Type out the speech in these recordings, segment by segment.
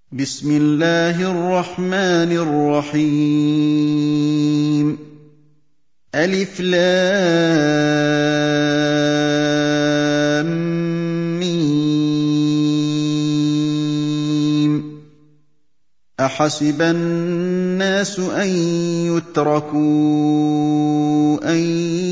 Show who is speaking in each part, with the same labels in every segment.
Speaker 1: بسم الله الرحمن الرحيم ألف لام ميم أحسب الناس أن يتركوا أن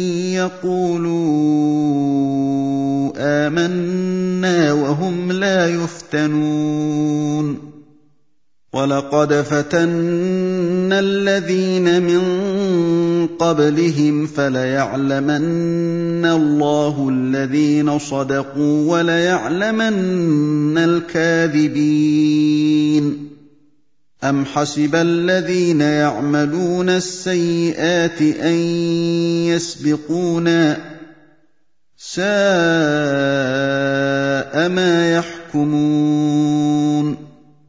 Speaker 1: يقولوا آمنا وهم لا يفتنون وَلَقَدْ فَتَنَّا الَّذِينَ مِن قَبْلِهِمْ فَلَيَعْلَمَنَّ اللَّهُ الَّذِينَ صَدَقُوا وَلَيَعْلَمَنَّ الْكَاذِبِينَ أَمْ حَسِبَ الَّذِينَ يَعْمَلُونَ السَّيِّئَاتِ أَن يَسْبِقُونَا ۚ سَاءَ مَا يَحْكُمُونَ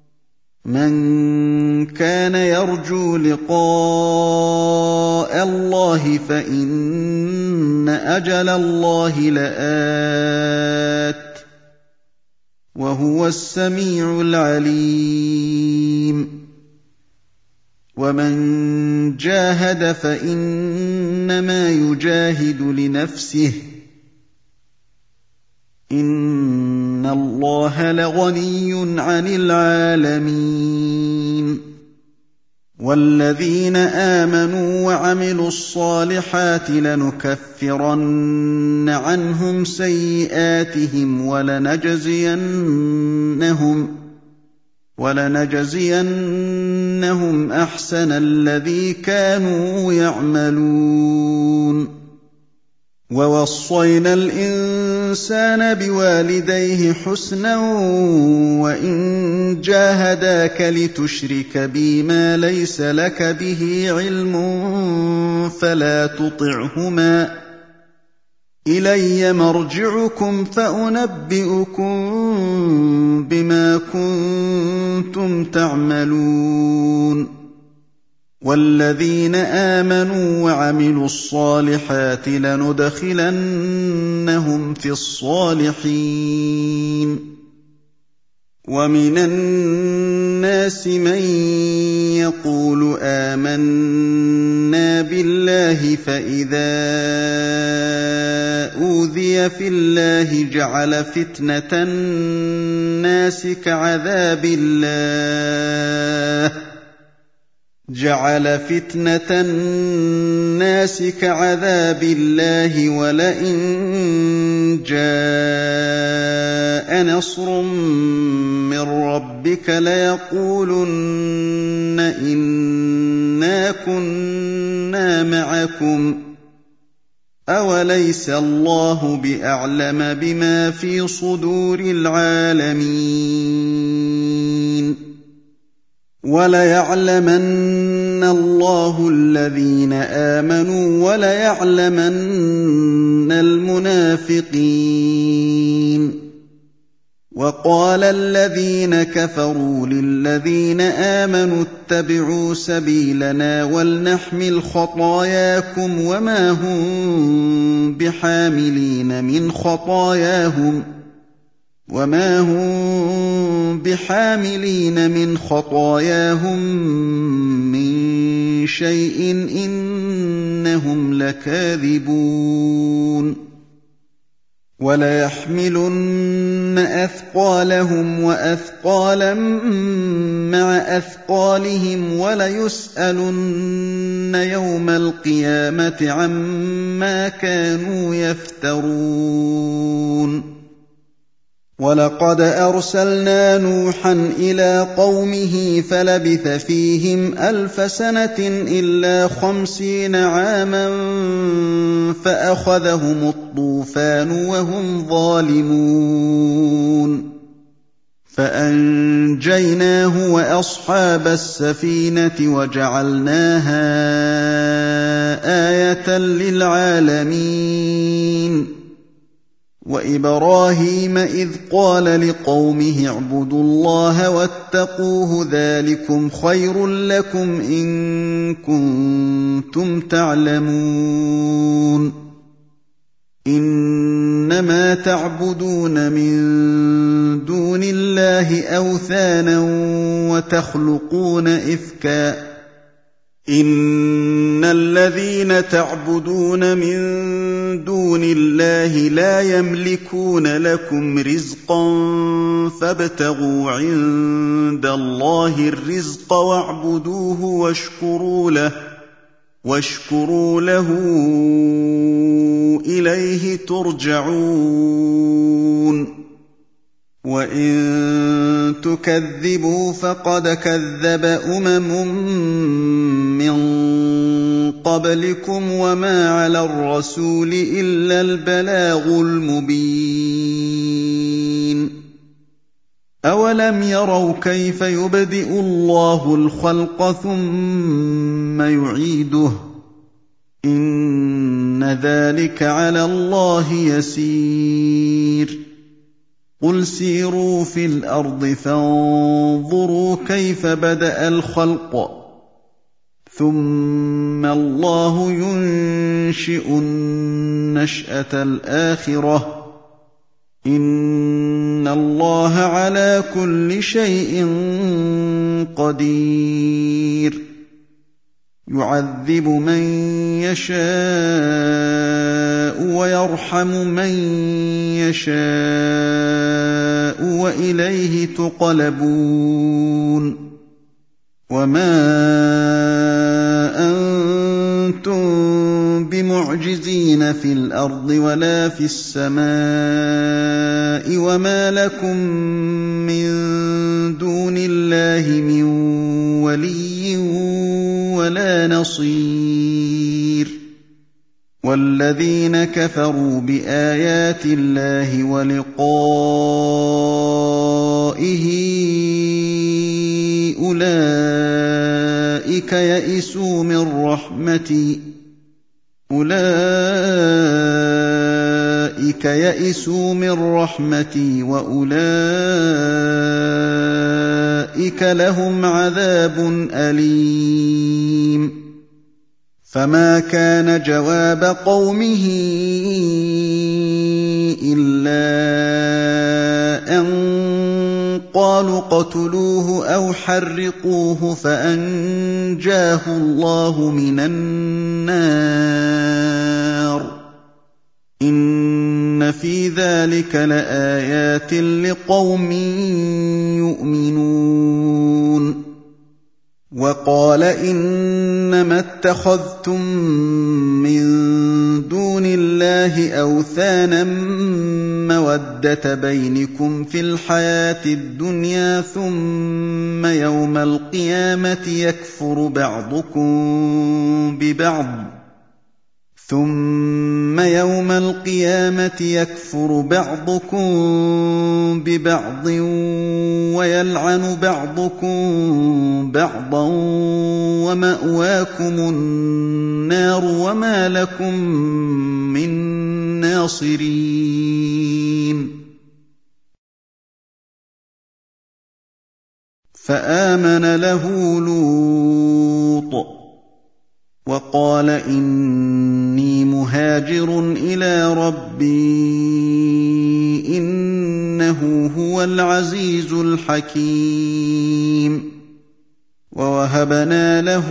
Speaker 1: مَن كَانَ يَرْجُو لِقَاءَ اللَّهِ فَإِنَّ أَجَلَ اللَّهِ لَآتٍ ۚ وَهُوَ السَّمِيعُ الْعَلِيمُ وَمَن جَاهَدَ فَإِنَّمَا يُجَاهِدُ لِنَفْسِهِ ۚ إِنَّ اللَّهَ لَغَنِيٌّ عَنِ الْعَالَمِينَ وَالَّذِينَ آمَنُوا وَعَمِلُوا الصَّالِحَاتِ لَنُكَفِّرَنَّ عَنْهُمْ سَيِّئَاتِهِمْ وَلَنَجْزِيَنَّهُمْ أَحْسَنَ الَّذِي كَانُوا يَعْمَلُونَ وَوَصَّيْنَا الْإِنسَانَ بِوَالِدَيْهِ حُسْنًا وَإِن جَاهَدَاكَ لِتُشْرِكَ بِي مَا لَيْسَ لَكَ بِهِ عِلْمٌ فَلَا تُطِعْهُمَا ۚ إِلَيَّ مَرْجِعُكُمْ فَأُنَبِّئُكُم بِمَا كُنتُمْ تَعْمَلُونَ وَالَّذِينَ آمَنُوا وَعَمِلُوا الصَّالِحَاتِ لَنُدْخِلَنَّهُمْ فِي الصَّالِحِينَ وَمِنَ النَّاسِ مَن يَقُولُ آمَنَّا بِاللَّهِ فَإِذَا أُوذِيَ فِي اللَّهِ جَعَلَ فِتْنَةَ النَّاسِ كَعَذَابِ اللَّهِ وَلَئِن جَاءَ نَصْرٌ مِّن رَّبِّكَ لَيَقُولُنَّ إِنَّا كُنَّا مَعَكُمْ ۚ أَوَلَيْسَ اللَّهُ بِأَعْلَمَ بِمَا فِي صُدُورِ الْعَالَمِينَ وَلَيَعْلَمَنَّ اللَّهُ الَّذِينَ آمَنُوا وَلَيَعْلَمَنَّ الْمُنَافِقِينَ وَقَالَ الَّذِينَ كَفَرُوا لِلَّذِينَ آمَنُوا اتَّبِعُوا سَبِيلَنَا وَلْنَحْمِلْ خَطَايَاكُمْ وَمَا هُم بِحَامِلِينَ مِنْ خَطَايَاهُم مِّن شَيْءٍ ۖ إِنَّهُمْ لَكَاذِبُونَ وَلَيَحْمِلُنَّ أَثْقَالَهُمْ وَأَثْقَالًا مَّعَ أَثْقَالِهِمْ وَلَيُسْأَلُنَّ يَوْمَ الْقِيَامَةِ عَمَّا كَانُوا يَفْتَرُونَ وَلَقَدْ أَرْسَلْنَا نُوحًا إِلَىٰ قَوْمِهِ فَلَبِثَ فِيهِمْ أَلْفَ سَنَةٍ إِلَّا 50 عَامًا فَأَخَذَهُمُ الطُّوفَانُ وَهُمْ ظَالِمُونَ فَأَنجَيْنَاهُ وَأَصْحَابَ السَّفِينَةِ وَجَعَلْنَاهَا آيَةً لِّلْعَالَمِينَ وَإِبْرَاهِيمَ إِذْ قَالَ لِقَوْمِهِ اعْبُدُوا اللَّهَ وَاتَّقُوهُ ذَٰلِكُمْ خَيْرٌ لَّكُمْ إِن كُنتُمْ تَعْلَمُونَ إنما تعبدون من دون الله أوثانا وتخلقون إفكا إن الذين تعبدون من دون الله لا يملكون لكم رزقا فابتغوا عند الله الرزق واعبدوه واشكروا له إليه ترجعون وإن تكذبوا فقد كذب من قبلكم وما على الرسول إلا البلاغ المبين أولم يروا كيف يبدئ الله الخلق ثم يعيده إن ذلك على الله يسير قل سيروا في الأرض فانظروا كيف بدأ الخلق ثم الله ينشئ النشأة الآخرة إن الله على كل شيء قدير يعذب من يشاء ويرحم من يشاء وإليه تقلبون وما أنتم بمعجزين في الأرض ولا في السماء وما لكم من دون الله من ولي ولا نصير والذين كفروا بآيات الله ولقائه أولئك يئسوا من رحمتي وأولئك لهم عذاب أليم فما كان جواب قومه إلا أن قالوا اقتلوه أو حرقوه فأنجاه الله من النار إن في ذلك لآيات لقوم يؤمنون وقال إنما اتخذتم من دون الله أوثانا مودة بينكم في الحياة الدنيا ثم يوم القيامة يكفر بعضكم ببعض ويلعن بعضكم بعضا ومأواكم النار وما لكم من ناصرين فآمن له لوط وقال إني مهاجر إلى ربي إنه هو العزيز الحكيم ووهبنا له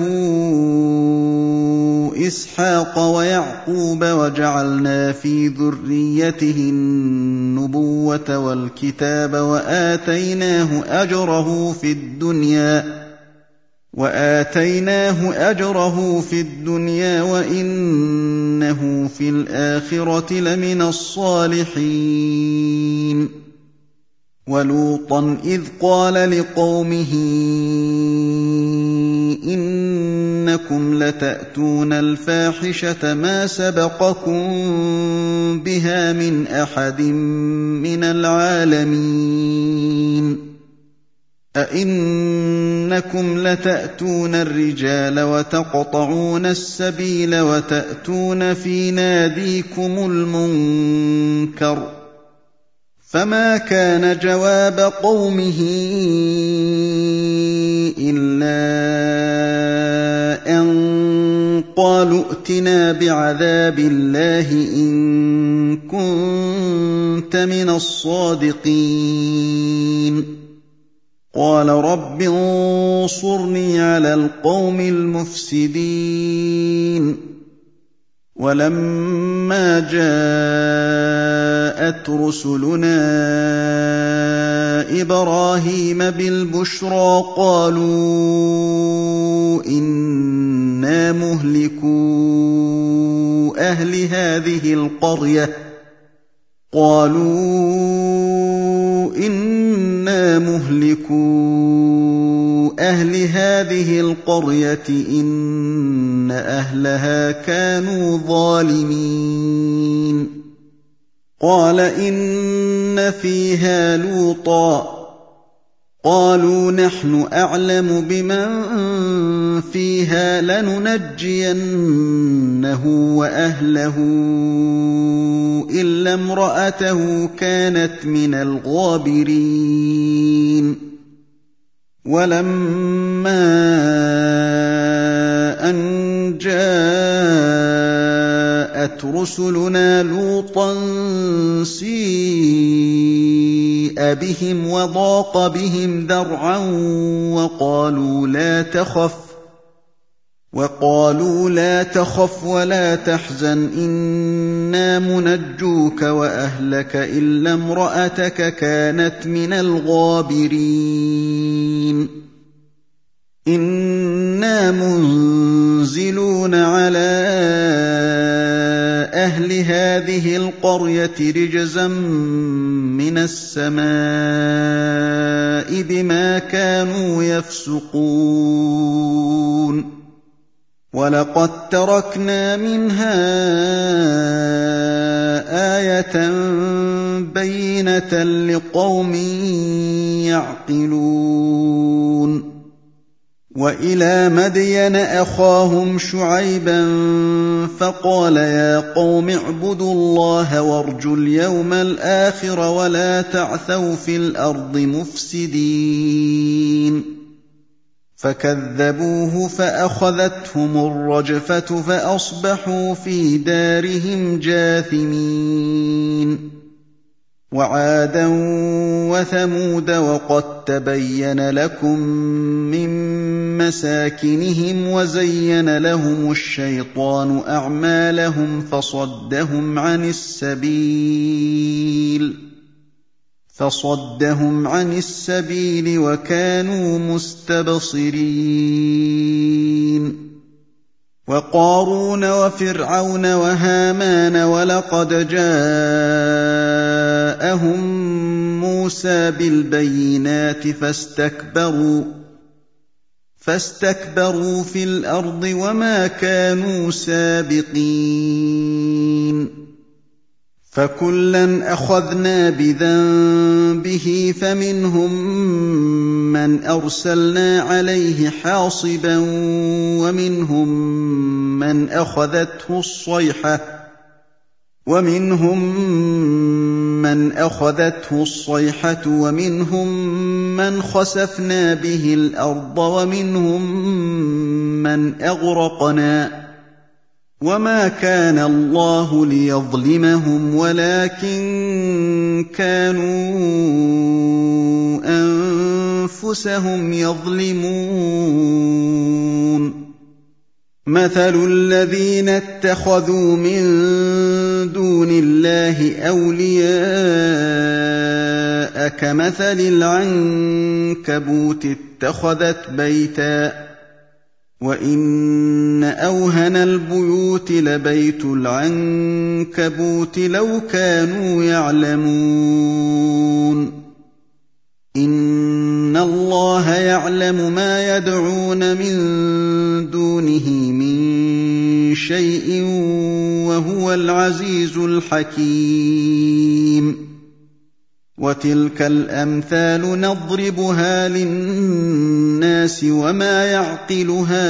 Speaker 1: إسحاق ويعقوب وجعلنا في ذريته النبوة والكتاب وآتيناه أجره في الدنيا وإنه في الآخرة لمن الصالحين ولوطا إذ قال لقومه إنكم لتأتون الفاحشة ما سبقكم بها من أحد من العالمين أئنكم لتأتون الرجال وتقطعون السبيل وتأتون في ناديكم المنكر فما كان جواب قومه إلا أن قالوا ائتنا بعذاب الله إن كنت من الصادقين قال رب انصرني على القوم المفسدين ولما جاءت رسلنا إبراهيم بالبشرى قالوا إنا مهلكو أهل هذه القرية إن أهلها كانوا ظالمين قال إن فيها لوطا قالوا نحن أعلم بمن فيها لننجينه وأهله إلا امرأته كانت من الغابرين ولما أن جاءت رسلنا لوطا سيء بهم وضاق بهم ذرعا وقالوا لا تخف ولا تحزن إنا منجوك وأهلك إلا امرأتك كانت من الغابرين إنا منزلون على أهل هذه القرية رجزا من السماء بما كانوا يفسقون ولقد تركنا منها آية بينة لقوم يعقلون وإلى مدين أخاهم شعيبا فقال يا قوم اعبدوا الله وارجوا اليوم الآخر ولا تعثوا في الأرض مفسدين فكذبوه فأخذتهم الرجفة فأصبحوا في دارهم جاثمين وعادا وثمود وقد تبين لكم من مساكنهم وزين لهم الشيطان أعمالهم فصدهم عن السبيل وكانوا مستبصرين وقارون وفرعون وهامان ولقد جاءهم موسى بالبينات فاستكبروا في الأرض وما كانوا سابقين فكلا أخذنا بذنبه فمنهم من أرسلنا عليه حاصبا ومنهم من أخذته الصيحة ومنهم من خسفنا به الأرض ومنهم من أغرقنا وما كان الله ليظلمهم ولكن كانوا أنفسهم يظلمون مثل الذين اتخذوا من دون الله أولياء كمثل العنكبوت اتخذت بيتا وإن أوهن البيوت لبيت العنكبوت لو كانوا يعلمون إن الله يعلم ما يدعون من دونه من شيء وهو العزيز الحكيم وتلك الأمثال نضربها للناس وما يعقلها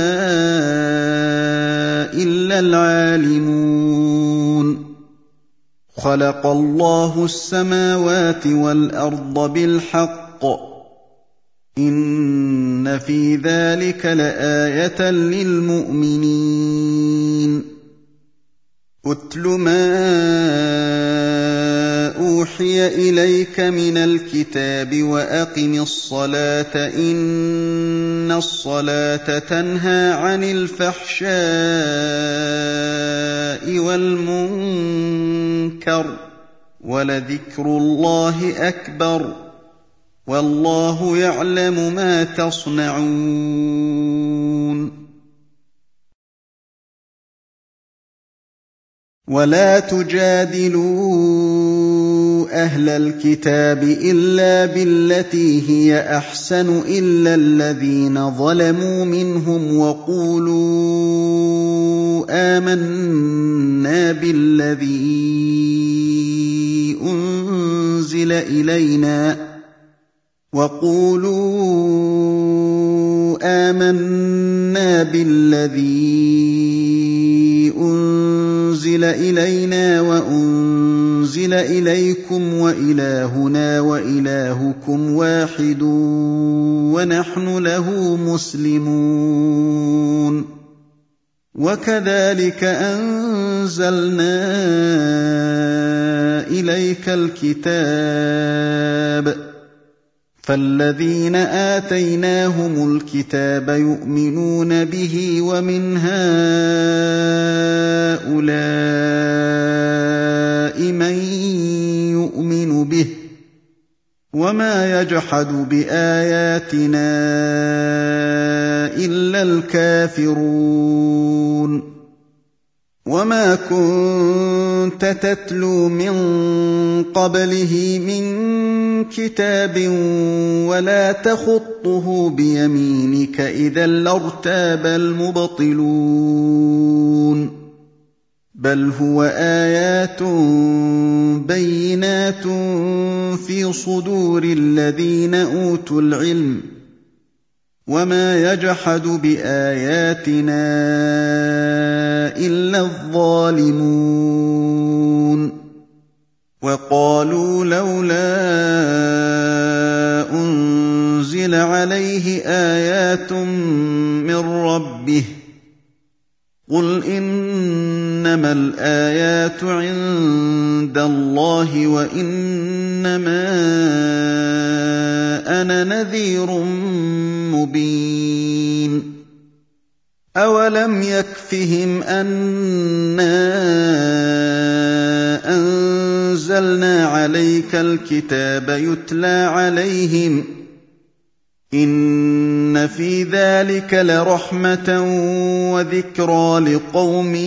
Speaker 1: إلا العالمون خلق الله السماوات والأرض بالحق إن إِنَّ فِي ذَلِكَ لَآيَةً لِّلْمُؤْمِنِينَ أُتْلُ مَا أُوحِيَ إِلَيْكَ مِنَ الْكِتَابِ وَأَقِمِ الصَّلَاةَ ۖ إِنَّ الصَّلَاةَ تَنْهَىٰ عَنِ الْفَحْشَاءِ وَالْمُنكَرِ ۚ وَلَذِكْرُ اللَّهِ أَكْبَرُ ۗ وَاللَّهُ يَعْلَمُ مَا تَصْنَعُونَ وَلَا تُجَادِلُوا أَهْلَ الْكِتَابِ إِلَّا بِالَّتِي هِيَ أَحْسَنُ إِلَّا الَّذِينَ ظَلَمُوا مِنْهُمْ وَقُولُوا آمَنَّا بِالَّذِي أُنزِلَ إِلَيْنَا وَأُنزِلَ إِلَيْكُمْ وَإِلَٰهُنَا وَإِلَٰهُكُمْ وَاحِدٌ وَنَحْنُ لَهُ مُسْلِمُونَ وَكَذَٰلِكَ أَنزَلْنَا إِلَيْكَ الْكِتَابَ ۚ فَالَّذِينَ آتَيْنَاهُمُ الْكِتَابَ يُؤْمِنُونَ بِهِ ۖ وَمِنْ هَٰؤُلَاءِ مَن يُؤْمِنُ بِهِ ۚ وَمَا يَجْحَدُ بِآيَاتِنَا إِلَّا الْكَافِرُونَ وَمَا كُنتَ تَتْلُو مِن قَبْلِهِ مِن كِتَابٍ وَلَا تَخُطُّهُ بِيَمِينِكَ ۖ إِذًا لَّارْتَابَ الْمُبْطِلُونَ بَلْ هُوَ آيَاتٌ بَيِّنَاتٌ فِي صُدُورِ الَّذِينَ أُوتُوا الْعِلْمَ ۚ وَمَا يَجْحَدُ بِآيَاتِنَا إِلَّا الظَّالِمُونَ وَقَالُوا لَوْلَا أُنزِلَ عَلَيْهِ آيَاتٌ مِّن رَّبِّهِ ۖ قُلْ إِنَّمَا الْآيَاتُ عِندَ اللَّهِ وَإِنَّمَا أَنَا نَذِيرٌ مُّبِينٌ أَوَلَمْ يَكْفِهِمْ أَنَّا أَنزَلْنَا عَلَيْكَ الْكِتَابَ يُتْلَىٰ عَلَيْهِمْ ۚ إِنَّ فِي ذَٰلِكَ لَرَحْمَةً وَذِكْرَىٰ لِقَوْمٍ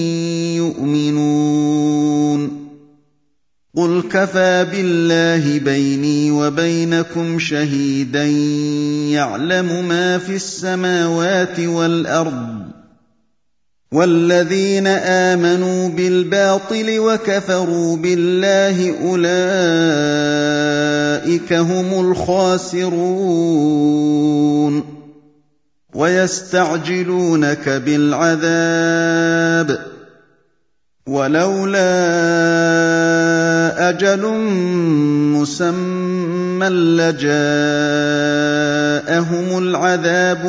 Speaker 1: يُؤْمِنُونَ قُلْ كَفَىٰ بِاللَّهِ بَيْنِي وَبَيْنَكُمْ شَهِيدًا يَعْلَمُ مَا فِي السَّمَاوَاتِ وَالْأَرْضِ ۗ وَالَّذِينَ آمَنُوا بِالْبَاطِلِ وَكَفَرُوا بِاللَّهِ أُولَٰئِكَ هُمُ الْخَاسِرُونَ وَيَسْتَعْجِلُونَكَ بِالْعَذَابِ ۚ وَلَوْلَا أَجَلٌ مُّسَمًّى لَّجَاءَهُمُ الْعَذَابُ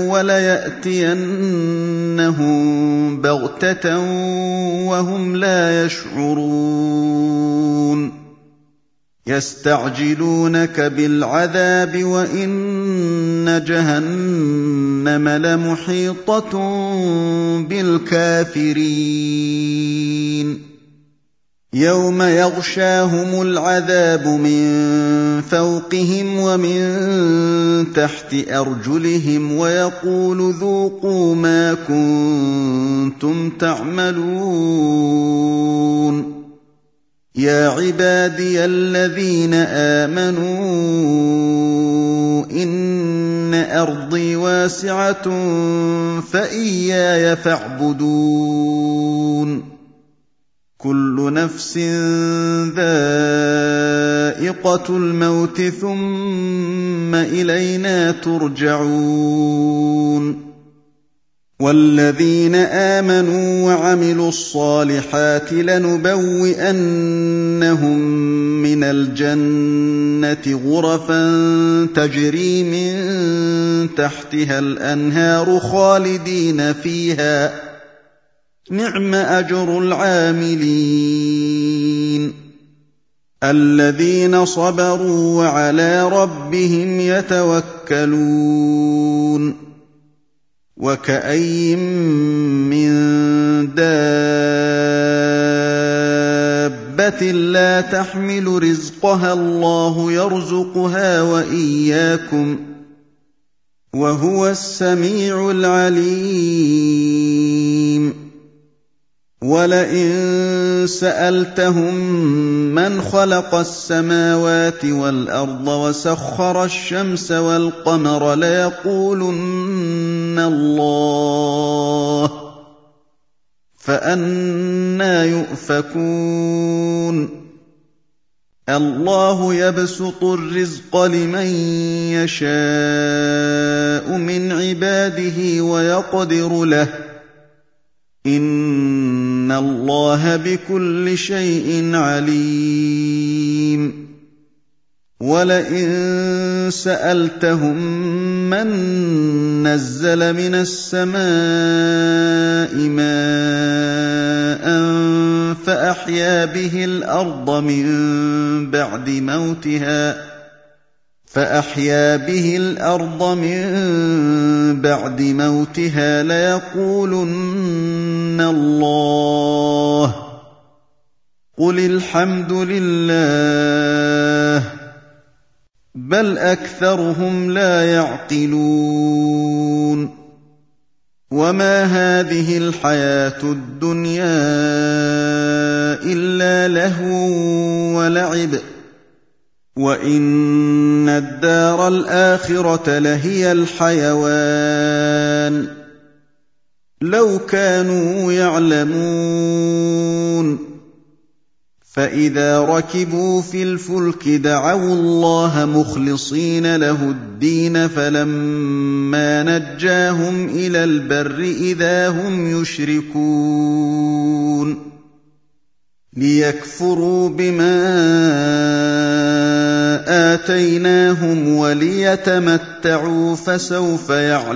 Speaker 1: وَلَيَأْتِيَنَّهُم بَغْتَةً وَهُمْ لَا يَشْعُرُونَ يَسْتَعْجِلُونَكَ بِالْعَذَابِ وَإِنَّ جَهَنَّمَ لَمُحِيطَةٌ بِالْكَافِرِينَ يَوْمَ يَغْشَاهُمُ الْعَذَابُ مِن فَوْقِهِمْ وَمِن تَحْتِ أَرْجُلِهِمْ وَيَقُولُ ذُوقُوا مَا كُنتُمْ تَعْمَلُونَ يَا عِبَادِيَ الَّذِينَ آمَنُوا إِنَّ أَرْضِي وَاسِعَةٌ فَإِيَّايَ فَاعْبُدُونِ كُلُّ نَفْسٍ ذَائِقَةُ الْمَوْتِ ثُمَّ إِلَيْنَا تُرْجَعُونَ وَالَّذِينَ آمَنُوا وَعَمِلُوا الصَّالِحَاتِ لَنُبَوِّئَنَّهُم مِّنَ الْجَنَّةِ غُرَفًا تَجْرِي مِن تَحْتِهَا الْأَنْهَارُ خَالِدِينَ فِيهَا ۚ نِعْمَ أَجْرُ الْعَامِلِينَ الَّذِينَ صَبَرُوا وَعَلَىٰ رَبِّهِمْ يَتَوَكَّلُونَ وَكَأَيِّن مِّن دَابَّةٍ لَّا تَحْمِلُ رِزْقَهَا اللَّهُ يَرْزُقُهَا وَإِيَّاكُمْ ۚ وَهُوَ السَّمِيعُ الْعَلِيمُ وَلَئِن سَأَلْتَهُم مَّنْ خَلَقَ السَّمَاوَاتِ وَالْأَرْضَ وَسَخَّرَ الشَّمْسَ وَالْقَمَرَ لَيَقُولُنَّ اللَّهُ ۖ فَأَنَّىٰ يُؤْفَكُونَ اللَّهُ يَبْسُطُ الرِّزْقَ لِمَن يَشَاءُ مِنْ عِبَادِهِ وَيَقْدِرُ لَهُ ۚ إِنَّ اللَّهَ بِكُلِّ شَيْءٍ عَلِيمٌ وَلَئِن سَأَلْتَهُم مَّن نَّزَّلَ مِنَ السَّمَاءِ مَاءً فَأَحْيَا بِهِ الْأَرْضَ مِن بَعْدِ مَوْتِهَا لَيَقُولُنَّ اللَّهُ ۚ قُلِ الْحَمْدُ لِلَّهِ ۚ بَلْ أَكْثَرُهُمْ لَا يَعْقِلُونَ وَمَا هَٰذِهِ الْحَيَاةُ الدُّنْيَا إِلَّا لَهْوٌ وَلَعِبٌ ۚ وَإِنَّ الدَّارَ الْآخِرَةَ لَهِيَ الْحَيَوَانُ ۚ لَوْ كَانُوا يَعْلَمُونَ فَإِذَا رَكِبُوا فِي الْفُلْكِ دَعَوُا اللَّهَ مُخْلِصِينَ لَهُ الدِّينَ فَلَمَّا نَجَّاهُمْ إِلَى الْبَرِّ إِذَا هُمْ يُشْرِكُونَ لِيَكْفُرُوا بِمَا آتَيْنَاهُمْ وَلِيَتَمَتَّعُوا ۖ فَسَوْفَ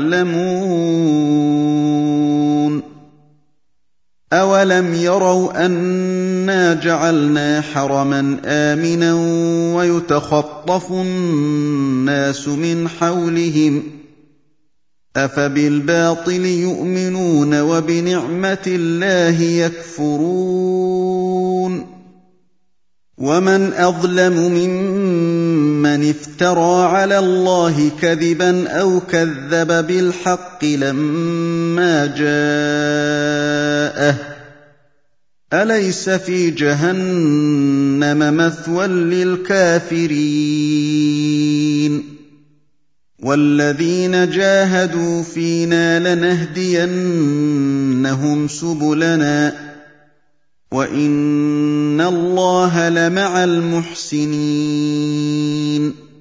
Speaker 1: يَعْلَمُونَ أَوَلَمْ يَرَوْا أَنَّا جَعَلْنَا حَرَمًا آمِنًا وَيُتَخَطَّفُ النَّاسُ مِنْ حَوْلِهِمْ ۚ أَفَبِالْبَاطِلِ يُؤْمِنُونَ وَبِنِعْمَةِ اللَّهِ يَكْفُرُونَ وَمَنْ أَظْلَمُ مِمَّنِ افْتَرَىٰ عَلَى اللَّهِ كَذِبًا أَوْ كَذَّبَ بِالْحَقِّ لَمَّا جَاءَهُ ۚ أَلَيْسَ فِي جَهَنَّمَ مَثْوًى لِّلْكَافِرِينَ وَالَّذِينَ جَاهَدُوا فِينَا لَنَهْدِيَنَّهُمْ سُبُلَنَا ۚ وَإِنَّ اللَّهَ لَمَعَ الْمُحْسِنِينَ